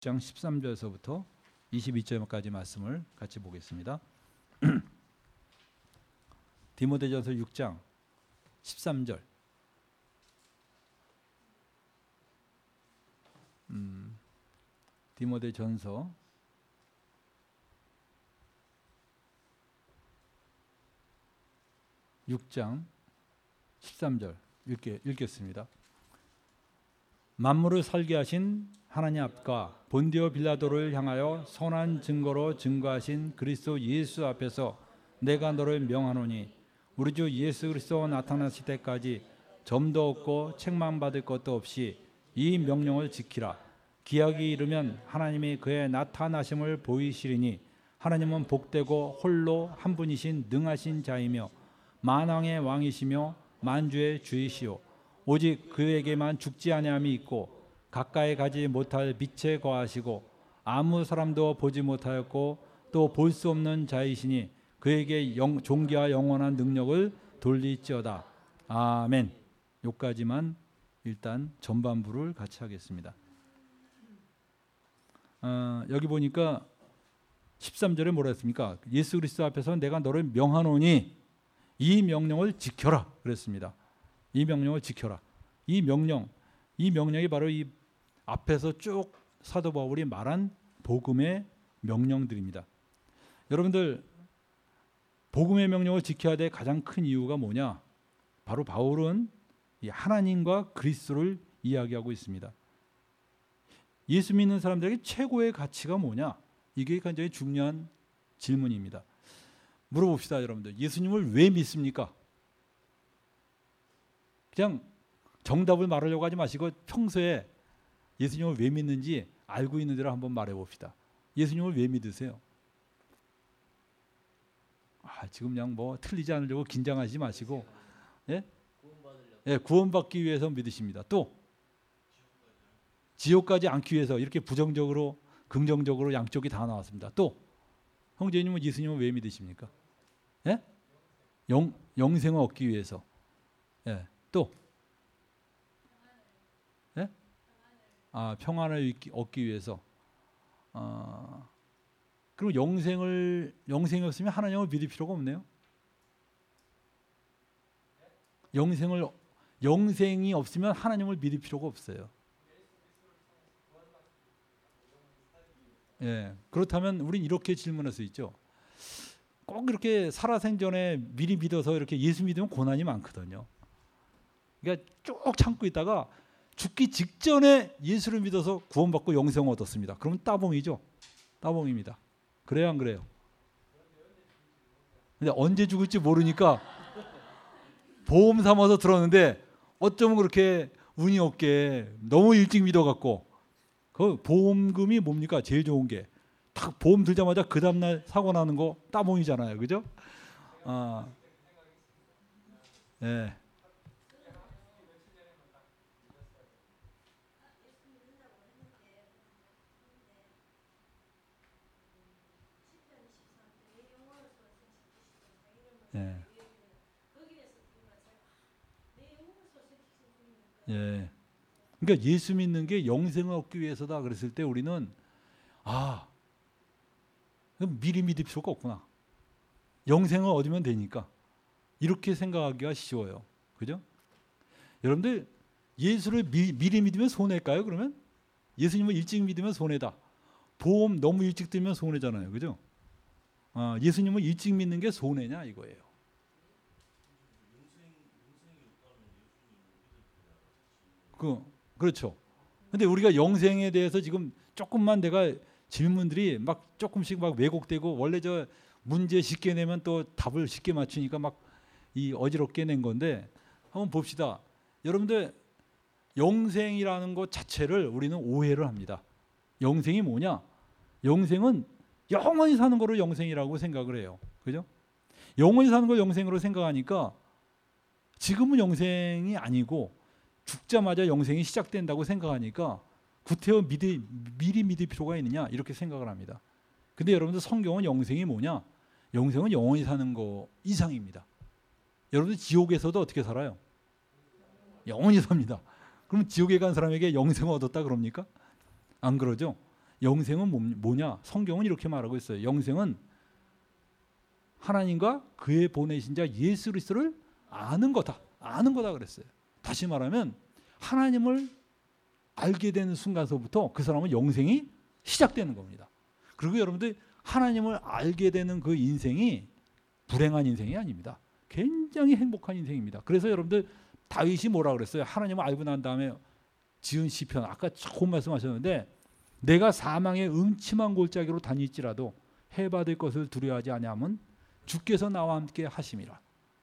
장 13절에서부터 22절까지 말씀을 같이 보겠습니다. 디모데전서 6장 13절. 디모데전서 6장 13절 읽겠습니다. 만물을 설계하신 하나님 앞과 본디오 빌라도를 향하여 선한 증거로 증거하신 그리스도 예수 앞에서 내가 너를 명하노니 우리 주 예수 그리스도 나타나실 때까지 점도 없고 책망받을 것도 없이 이 명령을 지키라. 기약이 이르면 하나님이 그의 나타나심을 보이시리니 하나님은 복되고 홀로 한 분이신 능하신 자이며 만왕의 왕이시며 만주의 주이시오. 오직 그에게만 죽지 아니함이 있고 가까이 가지 못할 빛에 거하시고 아무 사람도 보지 못하였고 또 볼 수 없는 자이시니 그에게 존귀와 영원한 능력을 돌리지어다. 아멘. 여기까지만 일단 전반부를 같이 하겠습니다. 여기 보니까 13절에 뭐라 했습니까? 예수 그리스도 앞에서 내가 너를 명하노니 이 명령을 지켜라 그랬습니다. 이 명령을 지켜라. 이 명령이 바로 이 앞에서 쭉 사도 바울이 말한 복음의 명령들입니다. 여러분들 복음의 명령을 지켜야 될 가장 큰 이유가 뭐냐? 바로 바울은 이 하나님과 그리스도를 이야기하고 있습니다. 예수 믿는 사람들에게 최고의 가치가 뭐냐? 이게 굉장히 중요한 질문입니다. 물어봅시다, 여러분들. 예수님을 왜 믿습니까? 그냥 정답을 말하려고 하지 마시고 평소에 예수님을 왜 믿는지 알고 있는 대로 한번 말해봅시다. 예수님을 왜 믿으세요? 지금 그냥 뭐 틀리지 않으려고 긴장하지 마시고, 예? 구원받기 위해서 믿으십니다. 또 지옥까지 않기 위해서. 이렇게 부정적으로 긍정적으로 양쪽이 다 나왔습니다. 또 형제님은 예수님을 왜 믿으십니까? 예? 영생을 얻기 위해서. 예. 또 예? 평안을 얻기 위해서. 그럼 영생이 없으면 하나님을 믿을 필요가 없네요. 영생이 없으면 하나님을 믿을 필요가 없어요. 예, 그렇다면 우린 이렇게 질문할 수 있죠. 꼭 이렇게 살아생전에 미리 믿어서 이렇게 예수 믿으면 고난이 많거든요. 그러니까 쭉 참고 있다가 죽기 직전에 예수를 믿어서 구원받고 영생을 얻었습니다. 그러면 따봉이죠. 따봉입니다. 그래요, 안 그래요? 근데 언제 죽을지 모르니까 보험 삼아서 들었는데 어쩌면 그렇게 운이 없게 너무 일찍 믿어갖고, 그 보험금이 뭡니까? 제일 좋은 게 딱 보험 들자마자 그 다음날 사고 나는 거 따봉이잖아요, 그죠? 네. 예. 예. 그러니까 예수 믿는 게 영생을 얻기 위해서다 그랬을 때 우리는 그럼 미리 믿을 필요가 없구나. 영생을 얻으면 되니까. 이렇게 생각하기가 쉬워요. 그죠? 여러분들 예수를 미리 믿으면 손해일까요? 그러면? 예수님을 일찍 믿으면 손해다. 보험 너무 일찍 들면 손해잖아요. 그죠? 예수님을 일찍 믿는 게 손해냐 이거예요. 그렇죠. 근데 우리가 영생에 대해서 지금 조금만 내가 질문들이 막 조금씩 막 왜곡되고, 원래 저 문제 쉽게 내면 또 답을 쉽게 맞추니까 막 이 어지럽게 낸 건데, 한번 봅시다. 여러분들 영생이라는 것 자체를 우리는 오해를 합니다. 영생이 뭐냐? 영생은 영원히 사는 거를 영생이라고 생각을 해요. 그죠? 영원히 사는 걸 영생으로 생각하니까 지금은 영생이 아니고 죽자마자 영생이 시작된다고 생각하니까 구태여 미리 믿을 필요가 있느냐 이렇게 생각을 합니다. 근데 여러분들 성경은 영생이 뭐냐? 영생은 영원히 사는 거 이상입니다. 여러분들 지옥에서도 어떻게 살아요? 영원히 삽니다. 그럼 지옥에 간 사람에게 영생을 얻었다 그럽니까? 안 그러죠? 영생은 뭐냐? 성경은 이렇게 말하고 있어요. 영생은 하나님과 그의 보내신 자 예수 그리스도를 아는 거다. 아는 거다 그랬어요. 다시 말하면 하나님을 알게 되는 순간서부터 그 사람은 영생이 시작되는 겁니다. 그리고 여러분들 하나님을 알게 되는 그 인생이 불행한 인생이 아닙니다. 굉장히 행복한 인생입니다. 그래서 여러분들 다윗이 뭐라 그랬어요? 하나님을 알고 난 다음에 지은 시편, 아까 좋은 말씀하셨는데 내가 사망의 음침한 골짜기로 다닐지라도 해받을 것을 두려워하지 아니하면 주께서 나와 함께 하심이라.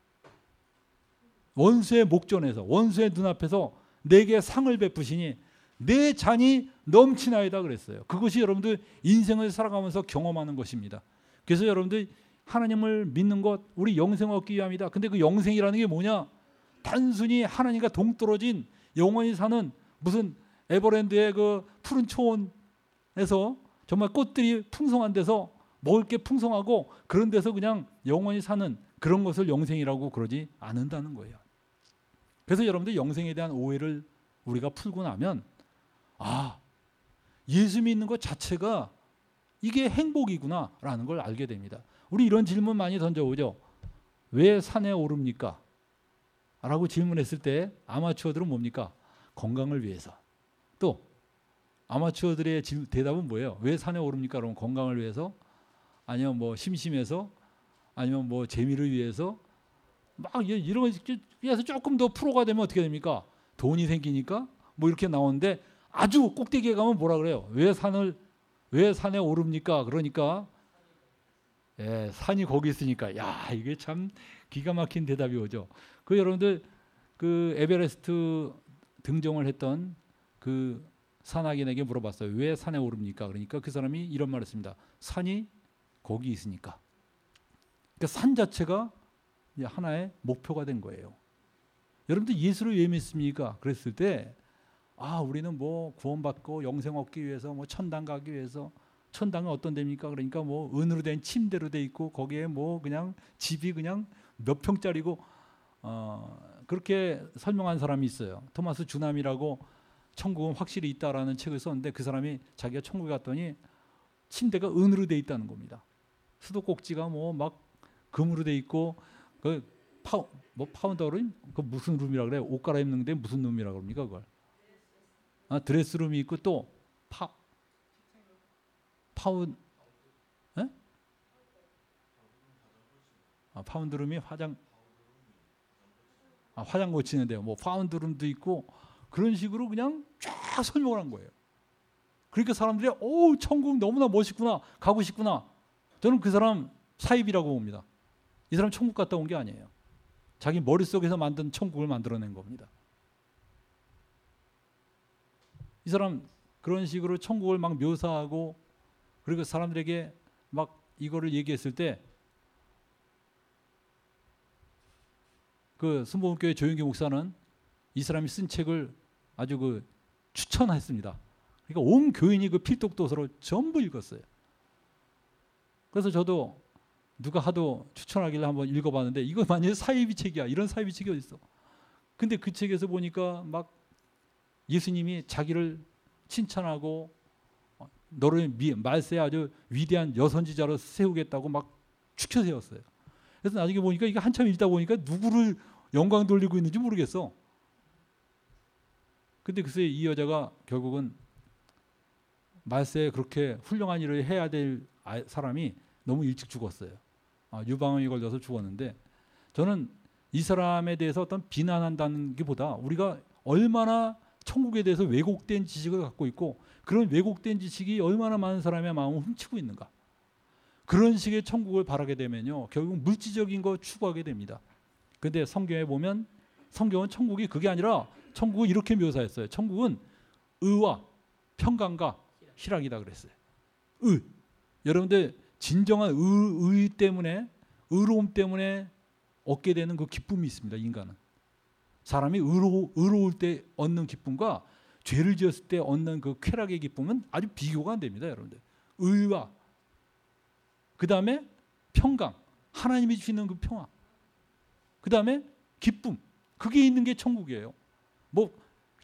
원수의 목전에서 원수의 눈앞에서 내게 상을 베푸시니 내 잔이 넘치나이다 그랬어요. 그것이 여러분들 인생을 살아가면서 경험하는 것입니다. 그래서 여러분들 하나님을 믿는 것, 우리 영생 얻기 위함이다. 근데 그 영생이라는 게 뭐냐? 단순히 하나님과 동떨어진 영원히 사는 무슨 에버랜드의 그 푸른 초원에서 정말 꽃들이 풍성한 데서 먹을 게 풍성하고 그런 데서 그냥 영원히 사는 그런 것을 영생이라고 그러지 않는다는 거예요. 그래서 여러분들 영생에 대한 오해를 우리가 풀고 나면 예수 믿는 것 자체가 이게 행복이구나라는 걸 알게 됩니다. 우리 이런 질문 많이 던져오죠. 왜 산에 오릅니까? 라고 질문했을 때 아마추어들은 뭡니까? 건강을 위해서. 또 아마추어들의 대답은 뭐예요? 왜 산에 오릅니까? 그러면 건강을 위해서? 아니면 뭐 심심해서? 아니면 뭐 재미를 위해서? 막 이런 거에서 조금 더 프로가 되면 어떻게 됩니까? 돈이 생기니까? 뭐 이렇게 나오는데 아주 꼭대기에 가면 뭐라 그래요? 왜 산에 오릅니까? 그러니까 산이 거기 있으니까. 야, 이게 참 기가 막힌 대답이 오죠. 그 여러분들 그 에베레스트 등정을 했던 그 산악인에게 물어봤어요. 왜 산에 오릅니까? 그러니까 그 사람이 이런 말을 했습니다. 산이 거기 있으니까. 그러니까 산 자체가 하나의 목표가 된 거예요. 여러분들 예수를 왜 믿습니까? 그랬을 때 우리는 뭐 구원받고 영생 얻기 위해서 뭐 천당 가기 위해서. 천당은 어떤 데입니까? 그러니까 뭐 은으로 된 침대로 돼 있고 거기에 뭐 그냥 집이 그냥 몇 평짜리고 그렇게 설명한 사람이 있어요. 토마스 주남이라고 천국은 확실히 있다라는 책을 썼는데 그 사람이 자기가 천국에 갔더니 침대가 은으로 돼 있다는 겁니다. 수도꼭지가 뭐 막 금으로 돼 있고 그 파운더룸 그 무슨 룸이라 그래요? 옷 갈아입는데 무슨 룸이라 그럽니까 그걸? 드레스룸이 있고 또 파운드룸이 화장 고치는데요. 뭐 파운드룸도 있고 그런 식으로 그냥 쫙 설명을 한 거예요. 그러니까 사람들이 천국 너무나 멋있구나, 가고 싶구나. 저는 그 사람 사입이라고 봅니다. 이 사람 천국 갔다 온 게 아니에요. 자기 머릿속에서 만든 천국을 만들어낸 겁니다. 이 사람 그런 식으로 천국을 막 묘사하고 그리고 사람들에게 막 이거를 얘기했을 때 그 순복음교회 조영기 목사는 이 사람이 쓴 책을 아주 추천했습니다. 그러니까 온 교인이 그 필독도서로 전부 읽었어요. 그래서 저도 누가 하도 추천하길래 한번 읽어봤는데 이거 만약에 사이비 책이야. 이런 사이비 책이 어디 있어? 근데 그 책에서 보니까 막 예수님이 자기를 칭찬하고 너를 말세에 아주 위대한 여선지자로 세우겠다고 막 축혀 세웠어요. 그래서 나중에 보니까 이게 한참 읽다 보니까 누구를 영광 돌리고 있는지 모르겠어. 근데 글쎄 이 여자가 결국은 말세에 그렇게 훌륭한 일을 해야 될 사람이 너무 일찍 죽었어요. 유방암이 걸려서 죽었는데 저는 이 사람에 대해서 어떤 비난한다는 게 보다 우리가 얼마나 천국에 대해서 왜곡된 지식을 갖고 있고 그런 왜곡된 지식이 얼마나 많은 사람의 마음을 훔치고 있는가. 그런 식의 천국을 바라게 되면요. 결국 물질적인 거 추구하게 됩니다. 그런데 성경에 보면 성경은 천국이 그게 아니라 천국을 이렇게 묘사했어요. 천국은 의와 평강과 희락이다 그랬어요. 여러분들 진정한 의 때문에 의로움 때문에 얻게 되는 그 기쁨이 있습니다. 인간은. 사람이 의로울 때 얻는 기쁨과 죄를 지었을 때 얻는 그 쾌락의 기쁨은 아주 비교가 안 됩니다. 여러분들. 의와 그 다음에 평강, 하나님이 주시는 그 평화. 그 다음에 기쁨, 그게 있는 게 천국이에요. 뭐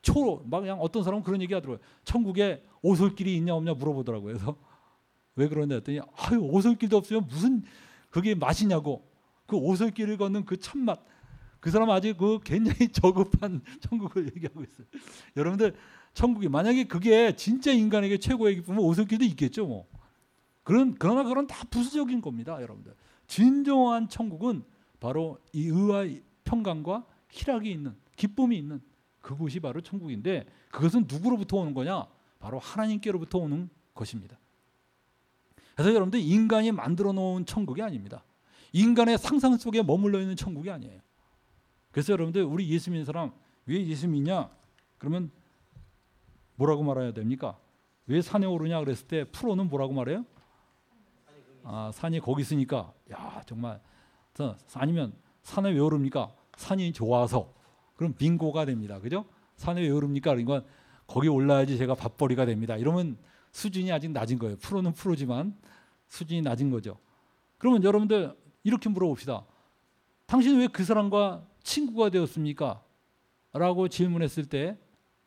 막 그냥 어떤 사람은 그런 얘기 하더라고요. 천국에 오솔길이 있냐 없냐 물어보더라고요. 그래서 왜 그러냐 했더니 아유 오솔길도 없으면 무슨 그게 맛이냐고. 그 오솔길을 걷는 그 참맛. 그 사람 아직 그 굉장히 저급한 천국을 얘기하고 있어요. 여러분들 천국이 만약에 그게 진짜 인간에게 최고의 기쁨은 오솔길도 있겠죠. 뭐. 그러나 그건 다 부수적인 겁니다. 여러분들. 진정한 천국은 바로 이 의와 평강과 희락이 있는 기쁨이 있는 그곳이 바로 천국인데 그것은 누구로부터 오는 거냐? 바로 하나님께로부터 오는 것입니다. 그래서 여러분들 인간이 만들어 놓은 천국이 아닙니다. 인간의 상상 속에 머물러 있는 천국이 아니에요. 그래서 여러분들 우리 예수 믿는 사람 왜 예수 믿냐? 그러면 뭐라고 말해야 됩니까? 왜 산에 오르냐 그랬을 때 프로는 뭐라고 말해요? 산이 거기 있으니까 야 정말 아니면 산에 왜 오릅니까? 산이 좋아서 그럼 빙고가 됩니다. 그죠? 산에 왜 오릅니까? 그러니까 거기 올라야지 제가 밥벌이가 됩니다. 이러면 수준이 아직 낮은 거예요. 프로는 프로지만 수준이 낮은 거죠. 그러면 여러분들 이렇게 물어봅시다. 당신은 왜 그 사람과 친구가 되었습니까? 라고 질문했을 때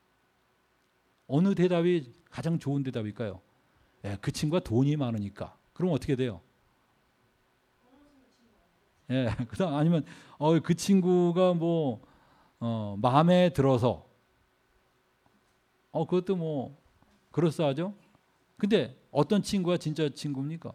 어느 대답이 가장 좋은 대답일까요? 그 친구가 돈이 많으니까. 그럼 어떻게 돼요? 그다음 아니면 그 친구가 뭐 마음에 들어서 그것도 뭐 그럴싸하죠. 근데 어떤 친구가 진짜 친구입니까?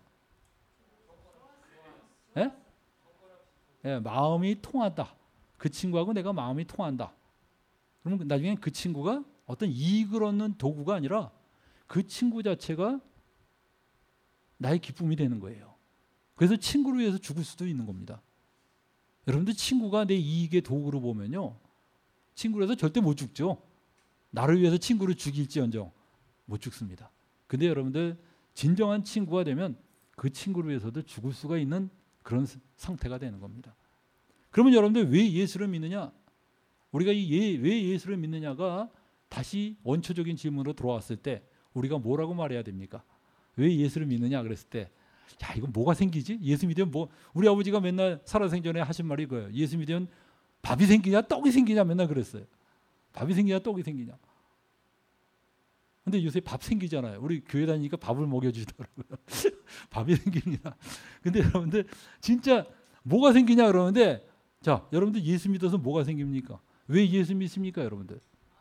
마음이 통한다. 그 친구하고 내가 마음이 통한다. 그러면 나중에 그 친구가 어떤 이익을 얻는 도구가 아니라 그 친구 자체가 나의 기쁨이 되는 거예요. 그래서 친구를 위해서 죽을 수도 있는 겁니다. 여러분들 친구가 내 이익의 도구로 보면요. 친구를 해서 절대 못 죽죠. 나를 위해서 친구를 죽일지언정 못 죽습니다. 근데 여러분들 진정한 친구가 되면 그 친구를 위해서도 죽을 수가 있는 그런 상태가 되는 겁니다. 그러면 여러분들 왜 예수를 믿느냐? 우리가 왜 예수를 믿느냐가 다시 원초적인 질문으로 돌아왔을 때 우리가 뭐라고 말해야 됩니까? 왜 예수를 믿느냐 그랬을 때 야 이거 뭐가 생기지? 예수 믿으면 뭐 우리 아버지가 맨날 살아생전에 하신 말이 이거예요. 예수 믿으면 밥이 생기냐 떡이 생기냐 맨날 그랬어요. 밥이 생기냐 떡이 생기냐. 근데 요새 밥 생기잖아요. 우리 교회 다니니까 밥을 먹여주더라고요. 밥이 생깁니다. 근데 여러분들 진짜 뭐가 생기냐 그러는데 자 여러분들 예수 믿어서 뭐가 생깁니까? 왜 예수 믿습니까 여러분들?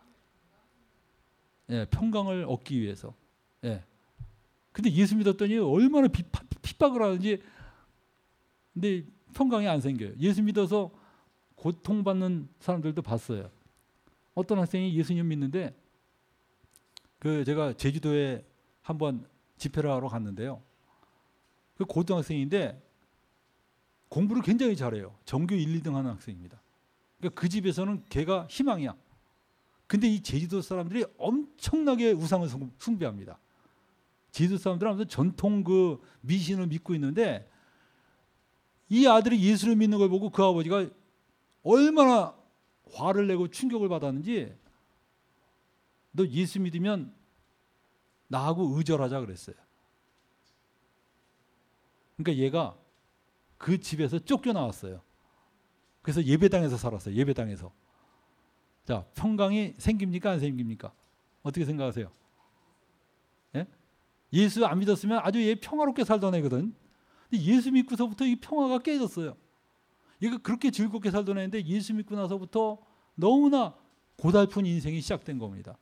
평강을 얻기 위해서. 근데 예수 믿었더니 얼마나 핍박을 하는지 근데 평강이 안 생겨요. 예수 믿어서 고통받는 사람들도 봤어요. 어떤 학생이 예수님 믿는데 제가 제주도에 한번 집회를 하러 갔는데요. 그 고등학생인데 공부를 굉장히 잘해요. 전교 1, 2등 하는 학생입니다. 그러니까 그 집에서는 걔가 희망이야. 근데 이 제주도 사람들이 엄청나게 우상을 숭배합니다. 제주도 사람들은 아무튼 전통 그 미신을 믿고 있는데 이 아들이 예수를 믿는 걸 보고 그 아버지가 얼마나 화를 내고 충격을 받았는지 너 예수 믿으면 나하고 의절하자 그랬어요. 그러니까 얘가 그 집에서 쫓겨나왔어요. 그래서 예배당에서 살았어요. 예배당에서. 자, 평강이 생깁니까 안 생깁니까? 어떻게 생각하세요? 예수 안 믿었으면 아주 얘 평화롭게 살던 애거든. 근데 예수 믿고서부터 이 평화가 깨졌어요. 얘가 그렇게 즐겁게 살던 애인데 예수 믿고 나서부터 너무나 고달픈 인생이 시작된 겁니다.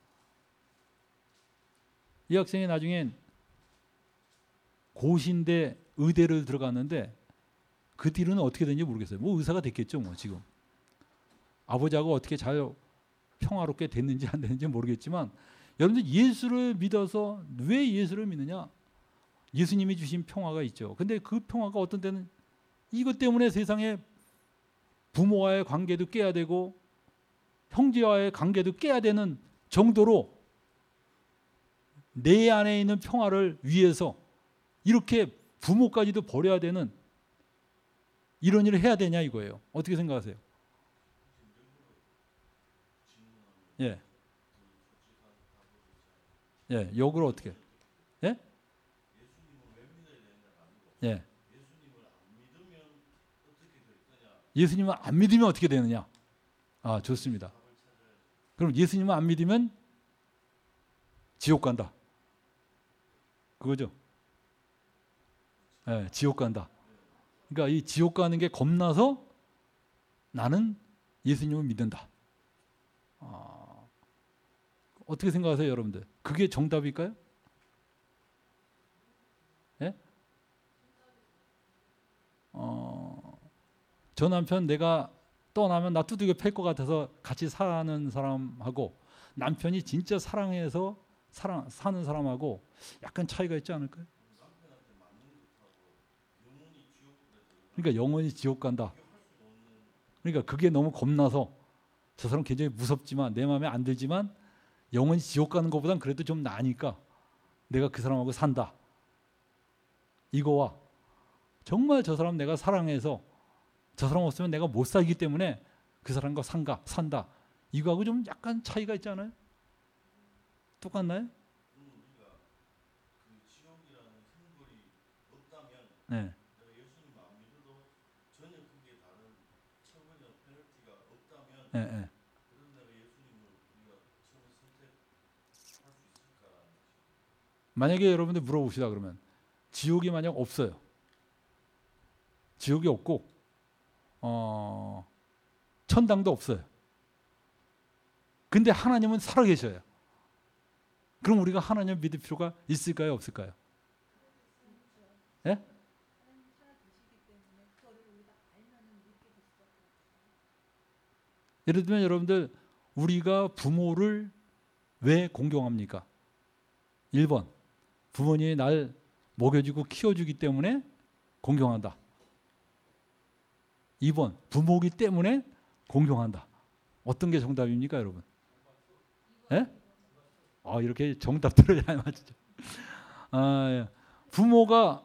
이 학생이 나중엔 고신대 의대를 들어갔는데 그 뒤로는 어떻게 됐는지 모르겠어요. 뭐 의사가 됐겠죠, 뭐 지금. 아버지하고 어떻게 잘 평화롭게 됐는지 안 됐는지 모르겠지만 여러분들 예수를 믿어서 왜 예수를 믿느냐? 예수님이 주신 평화가 있죠. 근데 그 평화가 어떤 때는 이것 때문에 세상에 부모와의 관계도 깨야 되고 형제와의 관계도 깨야 되는 정도로 내 안에 있는 평화를 위해서 이렇게 부모까지도 버려야 되는 이런 일을 해야 되냐 이거예요. 어떻게 생각하세요? 역으로 어떻게? 예수님을 안 믿으면 어떻게 되느냐? 좋습니다. 그럼 예수님을 안 믿으면 지옥 간다. 그거죠. 네, 지옥 간다. 그러니까 이 지옥 가는 게 겁나서 나는 예수님을 믿는다. 어떻게 생각하세요, 여러분들? 그게 정답일까요? 예? 저 남편 내가 떠나면 나 두들겨 팰 것 같아서 같이 사는 사람하고 남편이 진짜 사랑해서 사는 사람하고 약간 차이가 있지 않을까요? 그러니까 영원히 지옥 간다. 그러니까 그게 너무 겁나서 저 사람 굉장히 무섭지만 내 마음에 안 들지만 영원히 지옥 가는 것보단 그래도 좀 나으니까 내가 그 사람하고 산다. 이거와 정말 저 사람 내가 사랑해서 저 사람 없으면 내가 못 살기 때문에 그 사람과 산다. 이거하고 좀 약간 차이가 있잖아요. 똑같나요? 네. 네, 네. 만약에 여러분들 물어봅시다. 그러면 지옥이 만약 없어요. 지옥이 없고 천당도 없어요. 근데 하나님은 살아계셔요. 그럼 우리가 하나님을 믿을 필요가 있을까요? 없을까요? 예? 예를 들면 여러분들 우리가 부모를 왜 공경합니까? 1번 부모님이 날 먹여주고 키워주기 때문에 공경한다. 2번 부모이기 때문에 공경한다. 어떤 게 정답입니까, 여러분? 예? 이렇게 정답 들어야 맞죠. 예. 부모가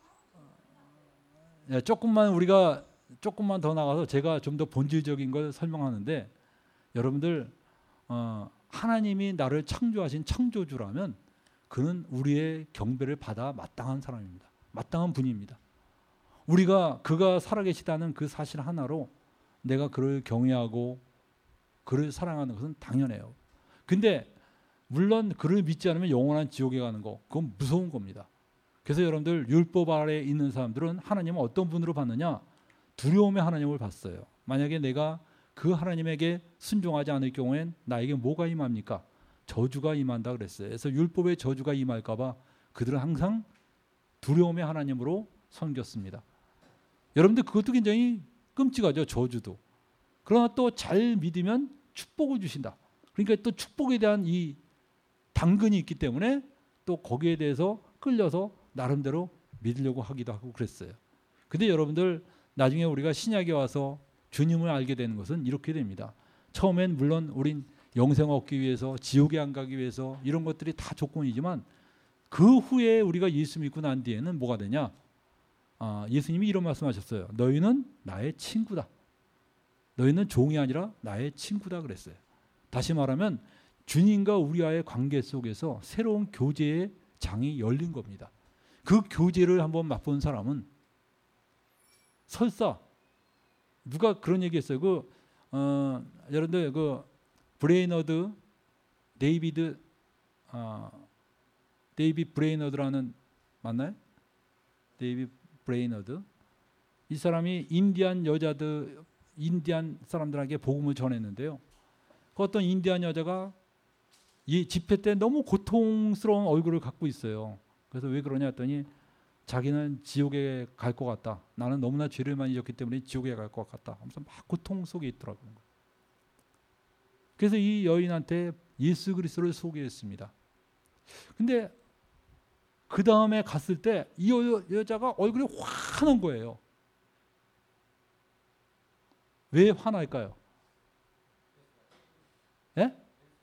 조금만 더 나가서 제가 좀 더 본질적인 걸 설명하는데 여러분들 하나님이 나를 창조하신 창조주라면 그는 우리의 경배를 받아 마땅한 사람입니다. 마땅한 분입니다. 우리가 그가 살아계시다는 그 사실 하나로 내가 그를 경외하고 그를 사랑하는 것은 당연해요. 근데 물론 그를 믿지 않으면 영원한 지옥에 가는 거 그건 무서운 겁니다. 그래서 여러분들 율법 아래에 있는 사람들은 하나님을 어떤 분으로 봤느냐? 두려움의 하나님을 봤어요. 만약에 내가 그 하나님에게 순종하지 않을 경우엔 나에게 뭐가 임합니까? 저주가 임한다 그랬어요. 그래서 율법의 저주가 임할까 봐 그들은 항상 두려움의 하나님으로 섬겼습니다. 여러분들 그것도 굉장히 끔찍하죠. 저주도. 그러나 또 잘 믿으면 축복을 주신다. 그러니까 또 축복에 대한 이 당근이 있기 때문에 또 거기에 대해서 끌려서 나름대로 믿으려고 하기도 하고 그랬어요. 근데 여러분들 나중에 우리가 신약에 와서 주님을 알게 되는 것은 이렇게 됩니다. 처음엔 물론 우린 영생 얻기 위해서 지옥에 안 가기 위해서 이런 것들이 다 조건이지만 그 후에 우리가 예수 믿고 난 뒤에는 뭐가 되냐? 예수님이 이런 말씀하셨어요. 너희는 나의 친구다. 너희는 종이 아니라 나의 친구다 그랬어요. 다시 말하면 주님과 우리와의 관계 속에서 새로운 교제의 장이 열린 겁니다. 그 교제를 한번 맛본 사람은 설사 누가 그런 얘기했어요. 여러분들 브레이너드 데이비드 브레이너드라는 맞나요? 데이비드 브레이너드 이 사람이 인디안 사람들에게 복음을 전했는데요. 그 어떤 인디안 여자가 이 집회 때 너무 고통스러운 얼굴을 갖고 있어요. 그래서 왜 그러냐 했더니 자기는 지옥에 갈 것 같다. 나는 너무나 죄를 많이 졌기 때문에 지옥에 갈 것 같다. 하면서 막 고통 속에 있더라고요. 그래서 이 여인한테 예수 그리스도를 소개했습니다. 근데 그 다음에 갔을 때 이 여자가 얼굴이 환한 거예요. 왜 화날까요? 예?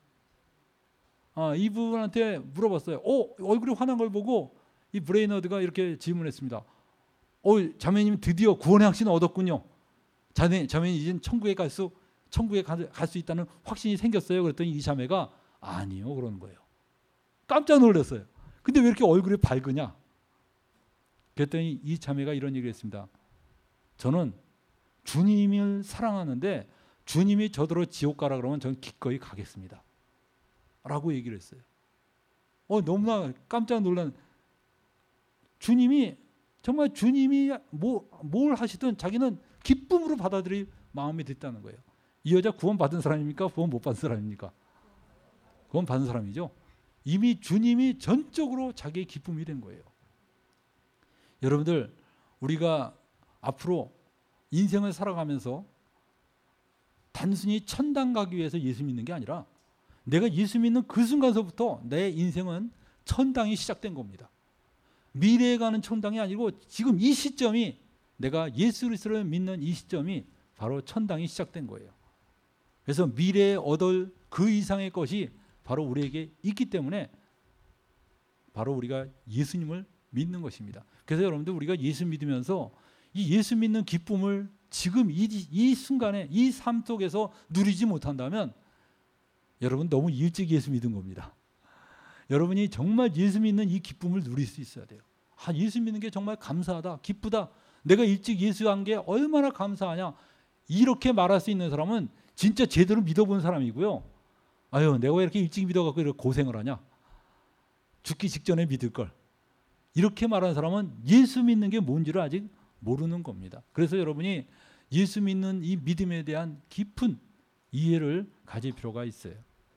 이분한테 물어봤어요. 얼굴이 환한 걸 보고 이 브레이너드가 이렇게 질문했습니다. 자매님 드디어 구원의 확신을 얻었군요. 자매님 이제 천국에 갈 수 있다는 확신이 생겼어요. 그랬더니 이 자매가 아니요 그러는 거예요. 깜짝 놀랐어요. 근데 왜 이렇게 얼굴이 밝으냐? 그랬더니 이 자매가 이런 얘기를 했습니다. 저는 주님을 사랑하는데 주님이 저더러 지옥 가라 그러면 저는 기꺼이 가겠습니다 라고 얘기를 했어요. 너무나 깜짝 놀란, 주님이 정말 주님이 뭘 하시든 자기는 기쁨으로 받아들일 마음이 됐다는 거예요. 이 여자 구원 받은 사람입니까? 구원 못 받은 사람입니까? 구원 받은 사람이죠. 이미 주님이 전적으로 자기의 기쁨이 된 거예요. 여러분들, 우리가 앞으로 인생을 살아가면서 단순히 천당 가기 위해서 예수 믿는 게 아니라 내가 예수 믿는 그 순간서부터 내 인생은 천당이 시작된 겁니다. 미래에 가는 천당이 아니고 지금 이 시점이, 내가 예수 그리스도를 믿는 이 시점이 바로 천당이 시작된 거예요. 그래서 미래에 얻을 그 이상의 것이 바로 우리에게 있기 때문에 바로 우리가 예수님을 믿는 것입니다. 그래서 여러분들, 우리가 예수 믿으면서 이 예수 믿는 기쁨을 지금 이 순간에 이 삶 속에서 누리지 못한다면 여러분 너무 일찍 예수 믿은 겁니다. 여러분이 정말 예수 믿는 이 기쁨을 누릴 수 있어야 돼요. 예수 믿는 게 정말 감사하다, 기쁘다, 내가 일찍 예수한 게 얼마나 감사하냐, 이렇게 말할 수 있는 사람은 진짜 제대로 믿어본 사람이고요. 내가 왜 이렇게 일찍 믿어갖고 이렇게 고생을 하냐, 죽기 직전에 믿을 걸, 이렇게 말하는 사람은 예수 믿는 게 뭔지를 아직 모르는 겁니다. 그래서 여러분이 예수 믿는 이 믿음에 대한 깊은 이해를 가질 필요가 있어요.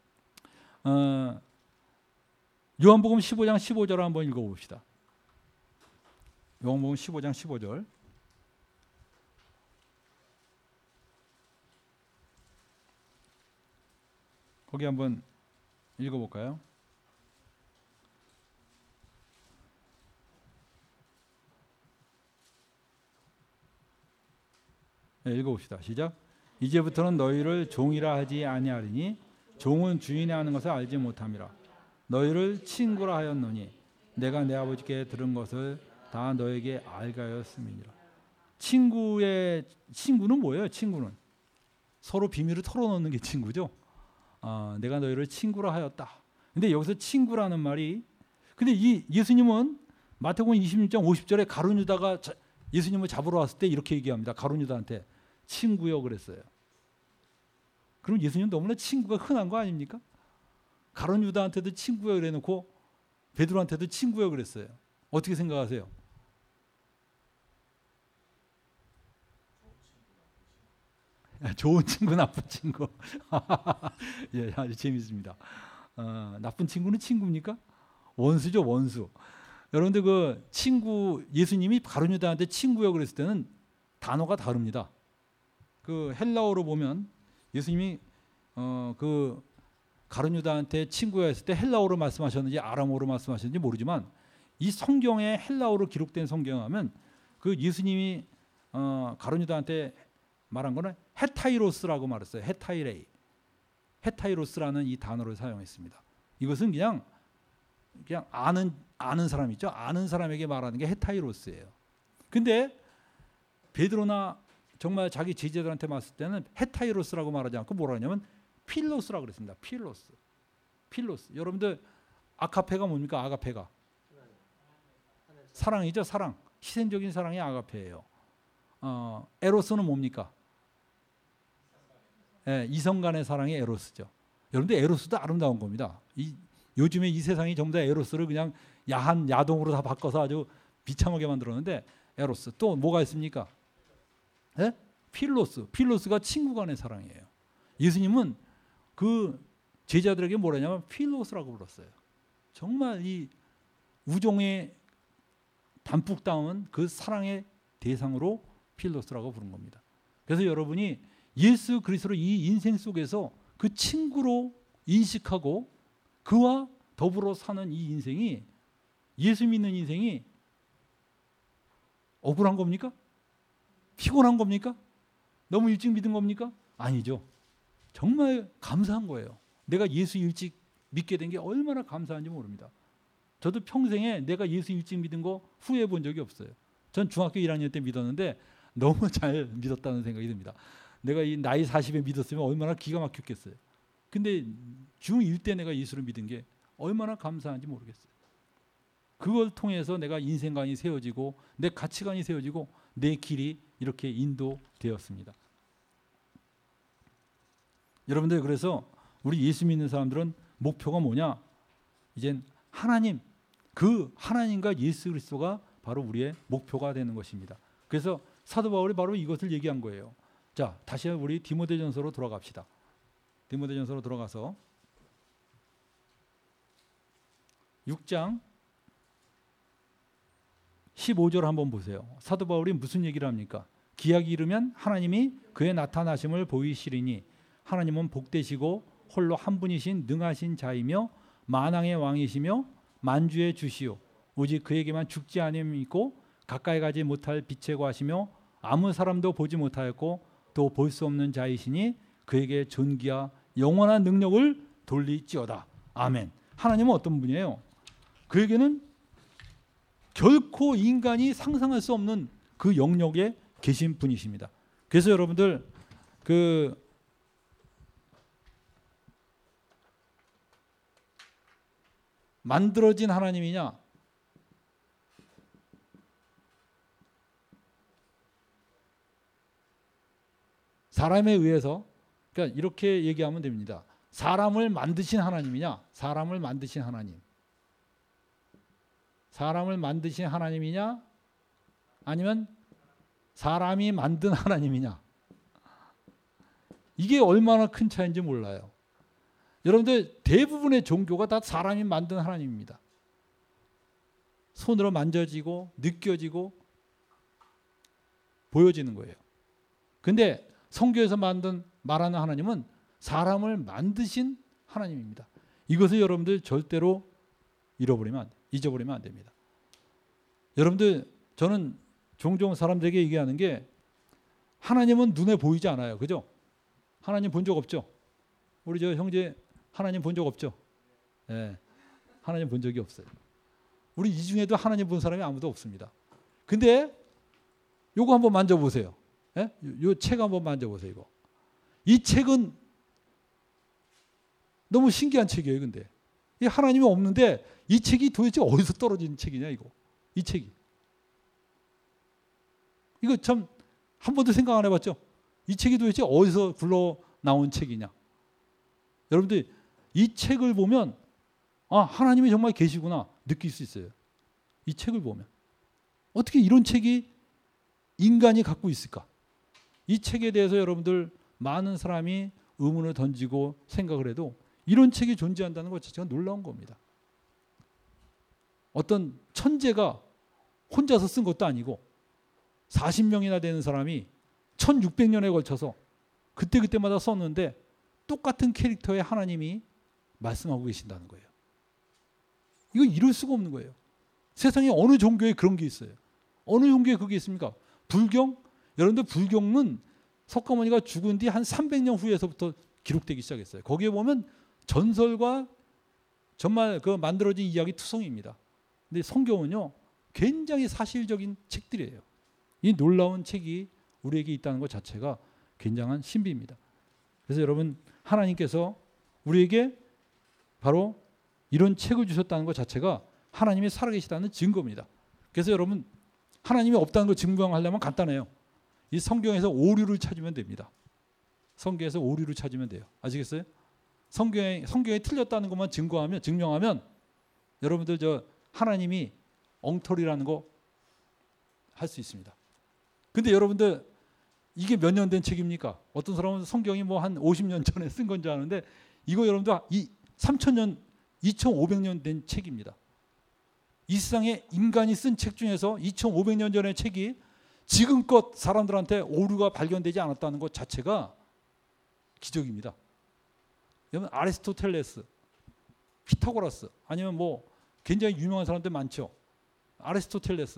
요한복음 15장 15절을 한번 읽어봅시다. 요한복음 15장 15절. 거기 한번 읽어볼까요? 네, 읽어봅시다. 시작. 이제부터는 너희를 종이라 하지 아니하리니 종은 주인이 하는 것을 알지 못함이라. 너희를 친구라 하였노니 내가 내 아버지께 들은 것을 다 너에게 알게 하였음이니라. 친구는 뭐예요? 친구는 서로 비밀을 털어놓는 게 친구죠. 내가 너희를 친구라 하였다. 근데 여기서 친구라는 말이, 근데 이 예수님은 마태복음 26장 50절에 가룟 유다가 예수님을 잡으러 왔을 때 이렇게 얘기합니다. 가룟 유다한테 친구요 그랬어요. 그럼 예수님 너무나 친구가 흔한 거 아닙니까? 가룟 유다한테도 친구요 그래놓고 베드로한테도 친구요 그랬어요. 어떻게 생각하세요? 좋은 친구, 나쁜 친구. 예, 아주 재밌습니다. 나쁜 친구는 친구입니까? 원수죠, 원수. 여러분들, 그 친구, 예수님이 가룟 유다한테 친구요 그랬을 때는 단어가 다릅니다. 그 헬라어로 보면 예수님이 그 가룟 유다한테 친구야 했을 때 헬라어로 말씀하셨는지 아람어로 말씀하셨는지 모르지만, 이 성경에 헬라어로 기록된 성경을 하면 그 예수님이 가룟 유다한테 말한 거는 헤타이로스라고 말했어요. 헤타이로스라는 이 단어를 사용했습니다. 이것은 그냥 아는 사람 있죠. 아는 사람에게 말하는 게 헤타이로스예요. 근데 베드로나 정말 자기 제자들한테 말했을 때는 헤타이로스라고 말하지 않고 뭐라 하냐면 필로스라고 그랬습니다. 필로스. 여러분들, 아가페가 뭡니까? 아가페가 사랑이죠. 사랑. 희생적인 사랑이 아가페예요. 에로스는 뭡니까? 이성 간의 사랑이 에로스죠. 여러분들, 에로스도 아름다운 겁니다. 요즘에 이 세상이 전부 다 에로스를 그냥 야한 야동으로 다 바꿔서 아주 비참하게 만들었는데, 에로스 또 뭐가 있습니까? 필로스가 친구 간의 사랑이에요. 예수님은 그 제자들에게 뭐라냐면 필로스라고 불렀어요. 정말 이 우정에 담뿍 담은 그 사랑의 대상으로 필로스라고 부른 겁니다. 그래서 여러분이 예수 그리스도로 이 인생 속에서 그 친구로 인식하고 그와 더불어 사는 이 인생이, 예수 믿는 인생이 억울한 겁니까? 피곤한 겁니까? 너무 일찍 믿은 겁니까? 아니죠. 정말 감사한 거예요. 내가 예수 일찍 믿게 된 게 얼마나 감사한지 모릅니다. 저도 평생에 내가 예수 일찍 믿은 거 후회해 본 적이 없어요. 전 중학교 1학년 때 믿었는데 너무 잘 믿었다는 생각이 듭니다. 내가 이 나이 40에 믿었으면 얼마나 기가 막혔겠어요. 근데 중1 때 내가 예수를 믿은 게 얼마나 감사한지 모르겠어요. 그걸 통해서 내가 인생관이 세워지고 내 가치관이 세워지고 내 길이 이렇게 인도되었습니다. 여러분들 그래서 우리 예수 믿는 사람들은 목표가 뭐냐? 이젠 하나님, 그 하나님과 예수 그리스도가 바로 우리의 목표가 되는 것입니다. 그래서 사도 바울이 바로 이것을 얘기한 거예요. 자, 다시 우리 디모데전서로 돌아갑시다. 디모데전서로 돌아가서 6장 15절 한번 보세요. 사도 바울이 무슨 얘기를 합니까? 기약이 이르면 하나님이 그의 나타나심을 보이시리니 하나님은 복되시고 홀로 한 분이신 능하신 자이며 만왕의 왕이시며 만주의 주시오. 오직 그에게만 죽지 않음이 있고 가까이 가지 못할 빛에 과시며 아무 사람도 보지 못하였고 또 볼 수 없는 자이시니 그에게 존귀와 영원한 능력을 돌리지어다. 아멘. 하나님은 어떤 분이에요? 그에게는 결코 인간이 상상할 수 없는 그 영역에 계신 분이십니다. 그래서 여러분들 그 만들어진 하나님이냐 사람에 의해서, 그러니까 이렇게 얘기하면 됩니다. 사람을 만드신 하나님이냐, 사람을 만드신 하나님, 사람을 만드신 하나님이냐, 아니면 사람이 만든 하나님이냐. 이게 얼마나 큰 차이인지 몰라요. 여러분들 대부분의 종교가 다 사람이 만든 하나님입니다. 손으로 만져지고 느껴지고 보여지는 거예요. 근데 성경에서 말하는 하나님은 사람을 만드신 하나님입니다. 이것을 여러분들 절대로 잊어버리면 안 됩니다. 여러분들 저는 종종 사람들에게 얘기하는 게 하나님은 눈에 보이지 않아요. 그죠? 하나님 본 적 없죠? 우리 저 형제 하나님 본 적 없죠? 네, 하나님 본 적이 없어요. 우리 이 중에도 하나님 본 사람이 아무도 없습니다. 근데 요거 한번 만져보세요. 예? 요 책 한번 만져보세요. 이거. 이 책은 너무 신기한 책이에요. 근데 이 하나님이 없는데 이 책이 도대체 어디서 떨어진 책이냐 이거. 이 책이. 이거 참 한 번도 생각 안 해봤죠? 이 책이 도대체 어디서 굴러 나온 책이냐. 여러분들 이 책을 보면 아 하나님이 정말 계시구나 느낄 수 있어요. 이 책을 보면. 어떻게 이런 책이 인간이 갖고 있을까? 이 책에 대해서 여러분들 많은 사람이 의문을 던지고 생각을 해도 이런 책이 존재한다는 것 자체가 놀라운 겁니다. 어떤 천재가 혼자서 쓴 것도 아니고 40명이나 되는 사람이 1600년에 걸쳐서 그때마다 썼는데 똑같은 캐릭터의 하나님이 말씀하고 계신다는 거예요. 이거 이룰 수가 없는 거예요. 세상에 어느 종교에 그런 게 있어요? 어느 종교에 그게 있습니까? 불경? 여러분들 불경은 석가모니가 죽은 뒤 한 300년 후에서부터 기록되기 시작했어요. 거기에 보면 전설과 정말 그 만들어진 이야기 투성입니다. 근데 성경은요 굉장히 사실적인 책들이에요. 이 놀라운 책이 우리에게 있다는 것 자체가 굉장한 신비입니다. 그래서 여러분 하나님께서 우리에게 바로 이런 책을 주셨다는 것 자체가 하나님이 살아계시다는 증거입니다. 그래서 여러분 하나님이 없다는 걸 증명하려면 간단해요. 이 성경에서 오류를 찾으면 됩니다. 성경에서 오류를 찾으면 돼요. 아시겠어요? 성경에 틀렸다는 것만 증명하면 여러분들 저 하나님이 엉터리라는 거 할 수 있습니다. 근데 여러분들 이게 몇 년 된 책입니까? 어떤 사람은 성경이 뭐 한 50년 전에 쓴 건 줄 아는데 이거 여러분들 3000년, 2500년 된 책입니다. 이 세상에 인간이 쓴 책 중에서 2500년 전의 책이 지금껏 사람들한테 오류가 발견되지 않았다는 것 자체가 기적입니다. 여러분 아리스토텔레스, 피타고라스 아니면 뭐 굉장히 유명한 사람들 많죠. 아리스토텔레스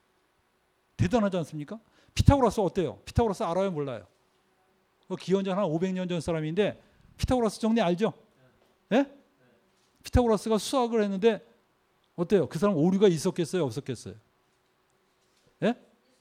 대단하지 않습니까? 피타고라스 어때요? 피타고라스 알아요? 몰라요? 기원전 한 500년 전 사람인데 피타고라스 정리 알죠? 예? 피타고라스가 수학을 했는데 어때요? 그 사람 오류가 있었겠어요? 없었겠어요? 예?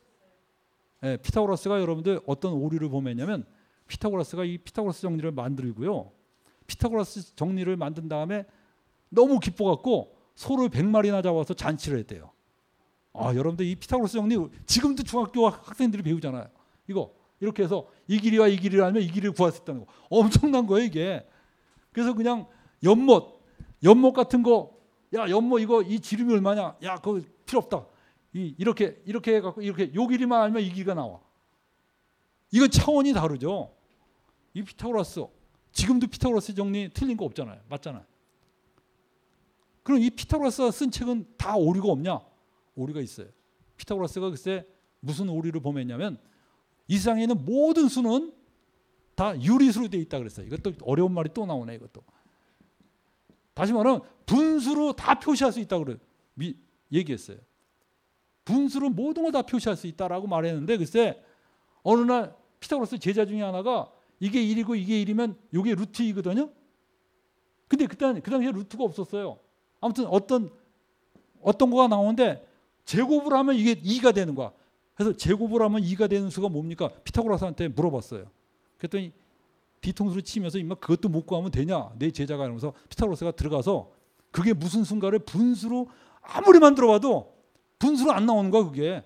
예, 피타고라스가 여러분들 어떤 오류를 보면냐면 피타고라스가 이 피타고라스 정리를 만들고요. 피타고라스 정리를 만든 다음에 너무 기뻐갖고 소를 100마리나 잡아서 잔치를 했대요. 아, 여러분들 이 피타고라스 정리 지금도 중학교 학생들이 배우잖아요. 이거 이렇게 해서 이 길이와 이 길이라 하면 이 길을 구할 수 있다는 거. 엄청난 거예요 이게. 그래서 그냥 연못 같은 거, 야 연못 이거 이 지름이 얼마냐? 야 그거 필요 없다. 이렇게 해갖고 이렇게 요 길이만 알면 이 길이가 나와. 이건 차원이 다르죠. 이 피타고라스, 지금도 피타고라스 정리 틀린 거 없잖아요. 맞잖아요. 그럼 이 피타고라스가 쓴 책은 다 오류가 없냐? 오류가 있어요. 피타고라스가 글쎄 무슨 오류를 범했냐면 이 세상에 있는 모든 수는 다 유리수로 되어 있다 그랬어요. 이것도 어려운 말이 또 나오네. 이것도. 다시 말하면 분수로 다 표시할 수 있다고 얘기했어요. 분수로 모든 걸 다 표시할 수 있다라고 말했는데 글쎄 어느 날 피타고라스 제자 중에 하나가 이게 1이고 이게 1이면 이게 루트 2거든요. 근데 그 당시에 루트가 없었어요. 아무튼 어떤 거가 나오는데 제곱을 하면 이게 2가 되는 거야. 그래서 제곱을 하면 2가 되는 수가 뭡니까? 피타고라스한테 물어봤어요. 그랬더니 뒤통수를 치면서 임마 그것도 못 구하면 되냐? 내 제자가 이러면서 피타고라스가 들어가서 그게 무슨 순간에 분수로 아무리 만들어봐도 분수로 안 나오는 거야 그게.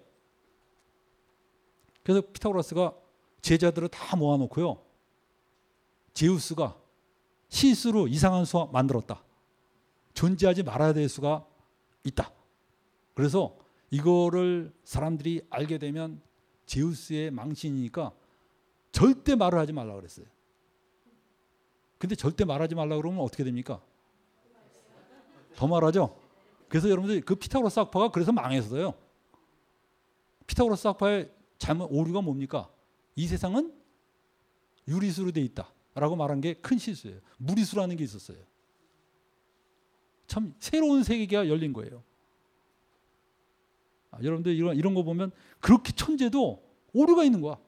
그래서 피타고라스가 제자들을 다 모아놓고요. 제우스가 실수로 이상한 수 만들었다. 존재하지 말아야 될 수가 있다. 그래서 이거를 사람들이 알게 되면 제우스의 망신이니까 절대 말을 하지 말라고 그랬어요. 근데 절대 말하지 말라고 그러면 어떻게 됩니까? 더 말하죠. 그래서 여러분들 그 피타고라스 학파가 그래서 망했어요. 피타고라스 학파의 오류가 뭡니까? 이 세상은 유리수로 돼 있다라고 말한 게 큰 실수예요. 무리수라는 게 있었어요. 참 새로운 세계가 열린 거예요. 여러분들 이런 거 보면 그렇게 천재도 오류가 있는 거야.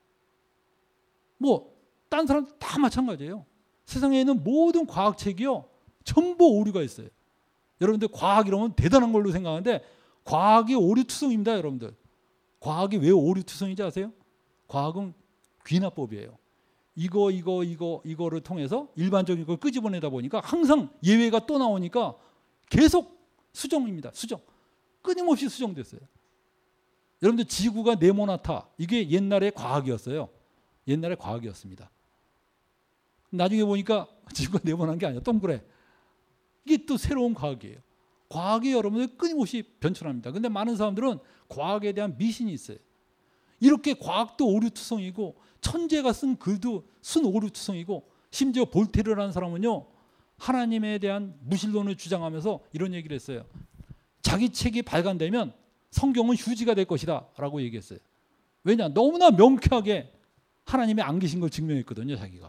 뭐 딴 사람 다 마찬가지예요. 세상에 있는 모든 과학책이요 전부 오류가 있어요. 여러분들 과학 이러면 대단한 걸로 생각하는데 과학이 오류투성입니다. 여러분들. 과학이 왜 오류투성인지 아세요? 과학은 귀납법이에요. 이거를 통해서 일반적인 걸 끄집어내다 보니까 항상 예외가 또 나오니까 계속 수정입니다. 수정. 끊임없이 수정됐어요. 여러분들 지구가 네모나타 이게 옛날에 과학이었어요. 옛날에 과학이었습니다. 나중에 보니까 지구가 네모난 게 아니야. 동그래. 이게 또 새로운 과학이에요. 과학이 여러분들 끊임없이 변천합니다. 근데 많은 사람들은 과학에 대한 미신이 있어요. 이렇게 과학도 오류투성이고 천재가 쓴 글도 순 오류투성이고 심지어 볼테르라는 사람은요. 하나님에 대한 무신론을 주장하면서 이런 얘기를 했어요. 자기 책이 발간되면 성경은 휴지가 될 것이다 라고 얘기했어요. 왜냐? 너무나 명쾌하게 하나님이 안 계신 걸 증명했거든요. 자기가.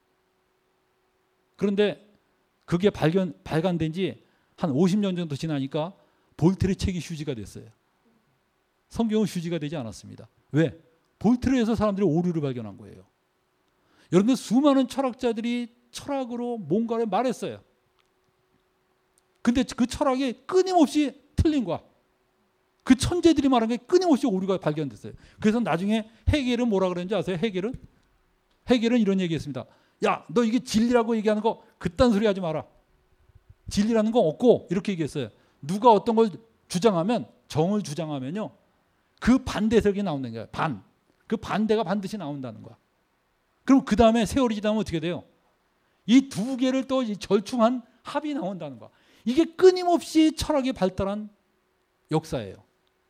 그런데 그게 발간된 지 한 50년 정도 지나니까 볼테르 책이 휴지가 됐어요. 성경은 휴지가 되지 않았습니다. 왜? 볼테르에서 사람들이 오류를 발견한 거예요. 여러분들 수많은 철학자들이 철학으로 뭔가를 말했어요. 근데 그 철학이 끊임없이 틀린 거야. 그 천재들이 말한 게 끊임없이 오류가 발견됐어요. 그래서 나중에 헤겔은 뭐라 그랬는지 아세요? 헤겔은 이런 얘기했습니다. 야, 너 이게 진리라고 얘기하는 거 그딴 소리 하지 마라. 진리라는 거 없고 이렇게 얘기했어요. 누가 어떤 걸 주장하면 정을 주장하면요. 그 반대석이 나오는 거예요. 그 반대가 반드시 나온다는 거야. 그럼 그 다음에 세월이 지나면 어떻게 돼요? 이 두 개를 또 절충한 합이 나온다는 거야. 이게 끊임없이 철학이 발달한 역사예요.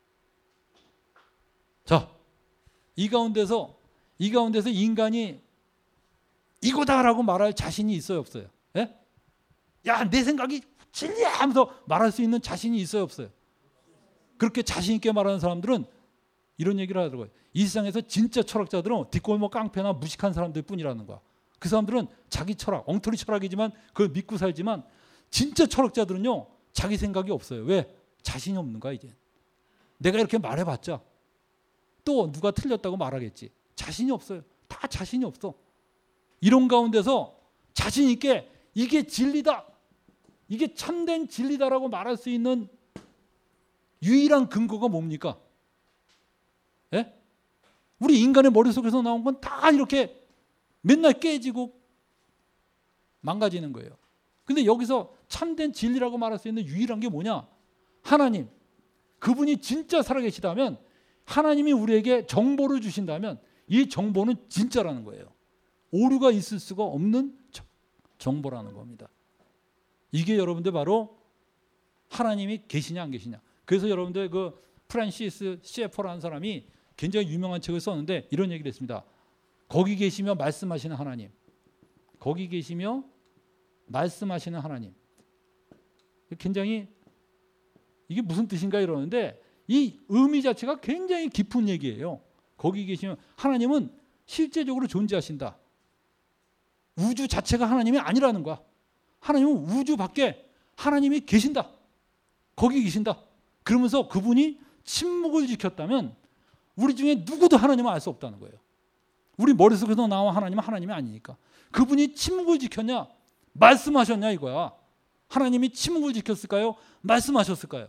자, 이 가운데서 인간이 이거다라고 말할 자신이 있어요, 없어요? 예? 야, 내 생각이 진리야 하면서 말할 수 있는 자신이 있어요, 없어요? 그렇게 자신 있게 말하는 사람들은 이런 얘기를 하더라고요. 이 세상에서 진짜 철학자들은 뒷골목 깡패나 무식한 사람들 뿐이라는 거야. 그 사람들은 자기 철학, 엉터리 철학이지만 그걸 믿고 살지만 진짜 철학자들은요, 자기 생각이 없어요. 왜? 자신이 없는 거야, 이제. 내가 이렇게 말해봤자 또 누가 틀렸다고 말하겠지. 자신이 없어요. 다 자신이 없어. 이런 가운데서 자신 있게 이게 진리다, 이게 참된 진리다라고 말할 수 있는 유일한 근거가 뭡니까? 예? 우리 인간의 머릿속에서 나온 건 다 이렇게 맨날 깨지고 망가지는 거예요. 근데 여기서 참된 진리라고 말할 수 있는 유일한 게 뭐냐? 하나님. 그분이 진짜 살아계시다면 하나님이 우리에게 정보를 주신다면 이 정보는 진짜라는 거예요. 오류가 있을 수가 없는 정보라는 겁니다. 이게 여러분들 바로 하나님이 계시냐 안 계시냐. 그래서 여러분들 그 프란시스 셰퍼라는 사람이 굉장히 유명한 책을 썼는데 이런 얘기를 했습니다. 거기 계시며 말씀하시는 하나님. 거기 계시며 말씀하시는 하나님. 굉장히 이게 무슨 뜻인가 이러는데 이 의미 자체가 굉장히 깊은 얘기예요. 거기 계시면 하나님은 실제적으로 존재하신다. 우주 자체가 하나님이 아니라는 거야. 하나님은 우주 밖에 하나님이 계신다. 거기 계신다. 그러면서 그분이 침묵을 지켰다면 우리 중에 누구도 하나님을 알 수 없다는 거예요. 우리 머릿속에서 나온 하나님은 하나님이 아니니까. 그분이 침묵을 지켰냐? 말씀하셨냐 이거야. 하나님이 침묵을 지켰을까요? 말씀하셨을까요?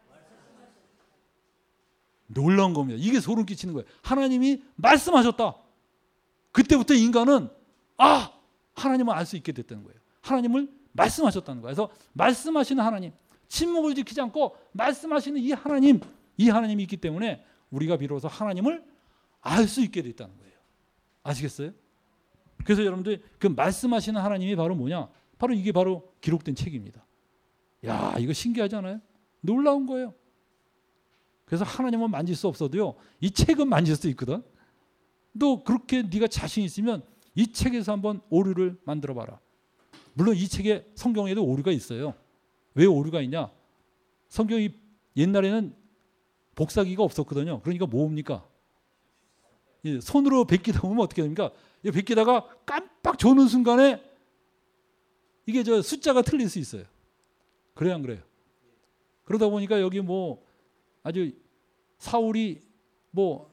놀라운 겁니다. 이게 소름 끼치는 거예요. 하나님이 말씀하셨다. 그때부터 인간은 하나님을 알 수 있게 됐다는 거예요. 하나님을 말씀하셨다는 거예요. 그래서 말씀하시는 하나님, 침묵을 지키지 않고 말씀하시는 이 하나님이 있기 때문에 우리가 비로소 하나님을 알 수 있게 됐다는 거예요. 아시겠어요? 그래서 여러분들 그 말씀하시는 하나님이 바로 뭐냐? 바로 이게 바로 기록된 책입니다. 야, 이거 신기하지 않아요? 놀라운 거예요. 그래서 하나님은 만질 수 없어도요, 이 책은 만질 수 있거든. 너 그렇게 네가 자신 있으면 이 책에서 한번 오류를 만들어 봐라. 물론 이 책에 성경에도 오류가 있어요. 왜 오류가 있냐? 성경이 옛날에는 복사기가 없었거든요. 그러니까 뭡니까? 손으로 베끼다 보면 어떻게 됩니까? 베끼다가 깜빡 조는 순간에 이게 숫자가 틀릴 수 있어요. 그래요, 안 그래요? 그러다 보니까 여기 뭐 아주 사울이 뭐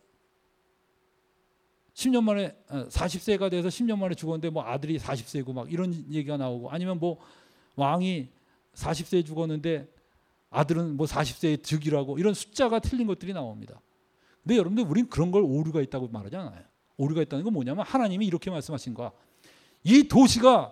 10년 만에 40세가 돼서 10년 만에 죽었는데 뭐 아들이 40세고 막 이런 얘기가 나오고, 아니면 뭐 왕이 40세에 죽었는데 아들은 뭐 40세에 득이라고, 이런 숫자가 틀린 것들이 나옵니다. 근데 여러분들 우린 그런 걸 오류가 있다고 말하지 않아요. 오류가 있다는 건 뭐냐면 하나님이 이렇게 말씀하신 거야. 이 도시가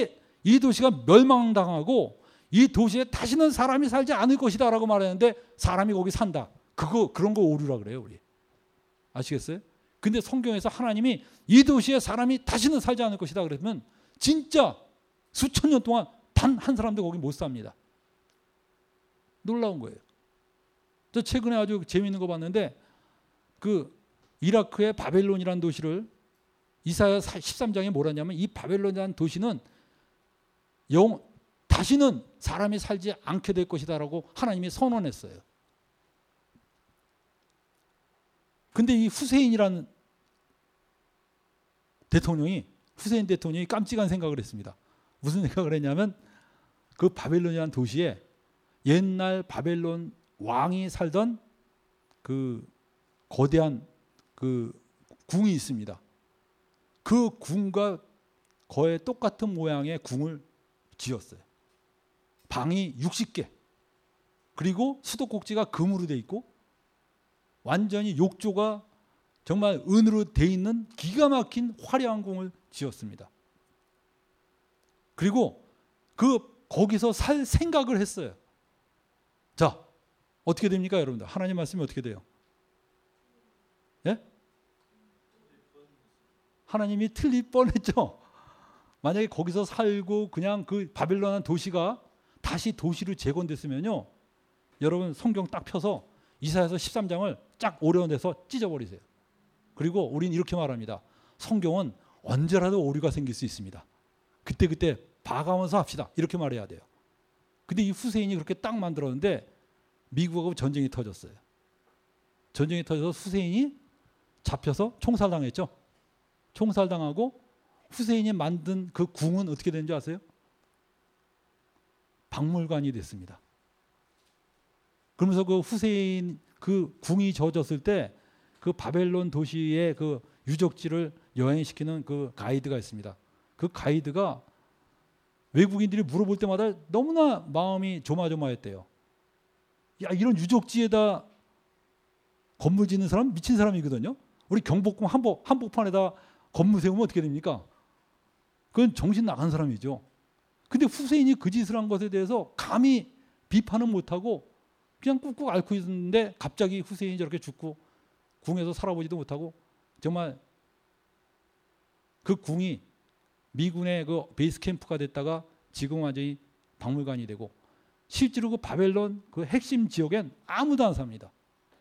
멸망당하고 이 도시에 다시는 사람이 살지 않을 것이다라고 말하는데 사람이 거기 산다. 그런 거 오류라 그래요, 우리. 아시겠어요? 근데 성경에서 하나님이 이 도시에 사람이 다시는 살지 않을 것이다 그러면 진짜 수천 년 동안 단 한 사람도 거기 못 삽니다. 놀라운 거예요. 저 최근에 아주 재미있는 거 봤는데 그 이라크의 바벨론이라는 도시를 이사야 13장에 뭐라냐면 이 바벨론이라는 도시는 다시는 사람이 살지 않게 될 것이다라고 하나님이 선언했어요. 근데 이 후세인 대통령이 깜찍한 생각을 했습니다. 무슨 생각을 했냐면 그 바벨론이라는 도시에 옛날 바벨론 왕이 살던 그 거대한 그 궁이 있습니다. 그 궁과 거의 똑같은 모양의 궁을 지었어요. 방이 60개. 그리고 수도꼭지가 금으로 돼 있고 완전히 욕조가 정말 은으로 돼 있는 기가 막힌 화려한 궁을 지었습니다. 그리고 거기서 살 생각을 했어요. 자, 어떻게 됩니까, 여러분들? 하나님 말씀이 어떻게 돼요? 예? 하나님이 틀릴 뻔했죠. 만약에 거기서 살고 그냥 그 바벨론한 도시가 다시 도시로 재건됐으면요, 여러분 성경 딱 펴서 이사야서 13장을 쫙 오려내서 찢어버리세요. 그리고 우린 이렇게 말합니다. 성경은 언제라도 오류가 생길 수 있습니다. 그때 봐가면서 합시다. 이렇게 말해야 돼요. 근데 이 후세인이 그렇게 딱 만들었는데 미국하고 전쟁이 터졌어요. 전쟁이 터져서 후세인이 잡혀서 총살당했죠. 총살당하고 후세인이 만든 그 궁은 어떻게 된지 아세요? 박물관이 됐습니다. 그러면서 그 후세인 그 궁이 져졌을 때 그 바벨론 도시의 그 유적지를 여행시키는 그 가이드가 있습니다. 그 가이드가 외국인들이 물어볼 때마다 너무나 마음이 조마조마했대요. 야, 이런 유적지에다 건물 짓는 사람 미친 사람이거든요. 우리 경복궁 한복판에다 건물 세우면 어떻게 됩니까? 그건 정신 나간 사람이죠. 근데 후세인이 그 짓을 한 것에 대해서 감히 비판은 못하고 그냥 꾹꾹 앓고 있는데 갑자기 후세인이 저렇게 죽고 궁에서 살아보지도 못하고 정말 그 궁이 미군의 그 베이스 캠프가 됐다가 지금 완전히 박물관이 되고, 실제로 그 바벨론 그 핵심 지역엔 아무도 안 삽니다.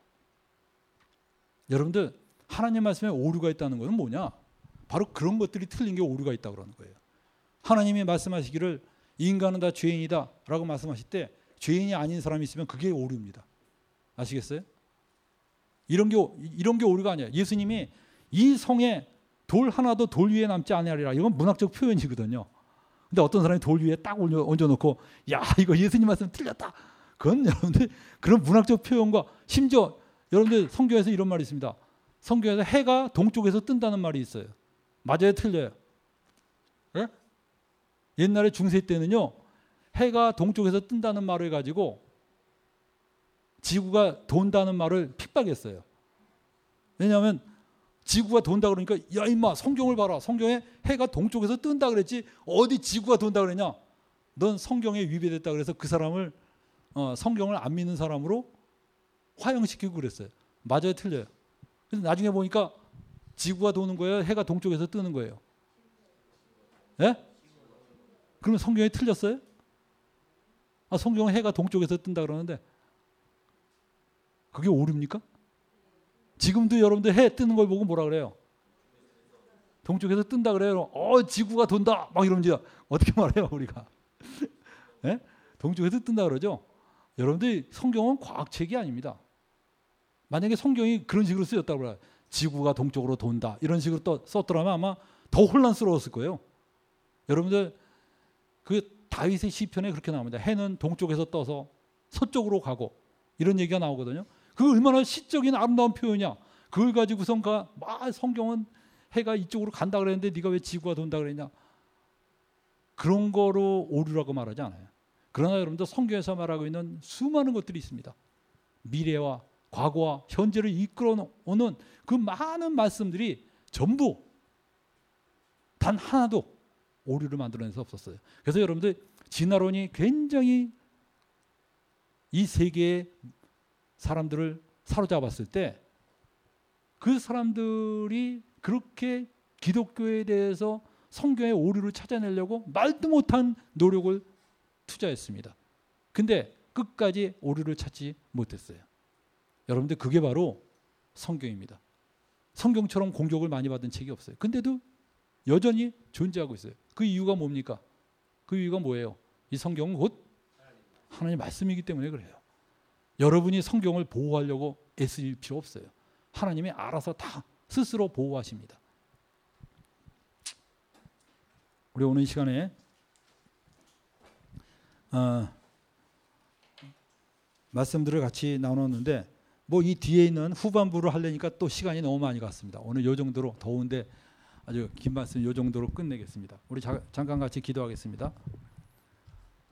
여러분들, 하나님 말씀에 오류가 있다는 것은 뭐냐? 바로 그런 것들이 틀린 게 오류가 있다고 그러는 거예요. 하나님이 말씀하시기를 인간은 다 죄인이다 라고 말씀하실 때 죄인이 아닌 사람이 있으면 그게 오류입니다. 아시겠어요? 이런 게 오류가 아니에요. 예수님이 이 성에 돌 하나도 돌 위에 남지 아니하리라, 이건 문학적 표현이거든요. 근데 어떤 사람이 돌 위에 딱 얹어놓고 야, 이거 예수님 말씀 틀렸다. 그건 여러분들 그런 문학적 표현과, 심지어 여러분들 성경에서 이런 말이 있습니다. 성경에서 해가 동쪽에서 뜬다는 말이 있어요. 맞아요, 틀려요? 네? 옛날에 중세 때는요, 해가 동쪽에서 뜬다는 말을 가지고 지구가 돈다는 말을 핍박했어요. 왜냐하면 지구가 돈다 그러니까 야 임마, 성경을 봐라. 성경에 해가 동쪽에서 뜬다 그랬지 어디 지구가 돈다 그랬냐. 넌 성경에 위배됐다 그래서 그 사람을 성경을 안 믿는 사람으로 화형시키고 그랬어요. 맞아요, 틀려요? 그래서 나중에 보니까 지구가 도는 거예요, 해가 동쪽에서 뜨는 거예요? 예? 그러면 성경이 틀렸어요? 성경은 해가 동쪽에서 뜬다 그러는데 그게 오류입니까? 지금도 여러분들 해 뜨는 걸 보고 뭐라 그래요? 동쪽에서 뜬다 그래요. 지구가 돈다 막 이러면 어떻게 말해요 우리가? 예? 동쪽에서 뜬다 그러죠. 여러분들, 성경은 과학책이 아닙니다. 만약에 성경이 그런 식으로 쓰였다고 그래요, 지구가 동쪽으로 돈다 이런 식으로 또 썼더라면 아마 더 혼란스러웠을 거예요. 여러분들, 그 다윗의 시편에 그렇게 나옵니다. 해는 동쪽에서 떠서 서쪽으로 가고 이런 얘기가 나오거든요. 그 얼마나 시적인 아름다운 표현이야. 그걸 가지고선 성경은 해가 이쪽으로 간다 그랬는데 네가 왜 지구가 돈다 그랬냐. 그런 거로 오류라고 말하지 않아요. 그러나 여러분들, 성경에서 말하고 있는 수많은 것들이 있습니다. 미래와 과거와 현재를 이끌어오는 그 많은 말씀들이 전부 단 하나도 오류를 만들어낼 수 없었어요. 그래서 여러분들, 진화론이 굉장히 이 세계의 사람들을 사로잡았을 때 그 사람들이 그렇게 기독교에 대해서 성경의 오류를 찾아내려고 말도 못한 노력을 투자했습니다. 근데 끝까지 오류를 찾지 못했어요. 여러분들, 그게 바로 성경입니다. 성경처럼 공격을 많이 받은 책이 없어요. 근데도 여전히 존재하고 있어요. 그 이유가 뭡니까? 그 이유가 뭐예요? 이 성경은 곧 하나님의 말씀이기 때문에 그래요. 여러분이 성경을 보호하려고 애쓸 필요 없어요. 하나님이 알아서 다 스스로 보호하십니다. 우리 오늘 이 시간에 말씀들을 같이 나눴는데, 이 뒤에 있는 후반부를 하려니까 또 시간이 너무 많이 갔습니다. 오늘 요 정도로, 더운데 아주 긴 말씀 요 정도로 끝내겠습니다. 우리 잠깐 같이 기도하겠습니다.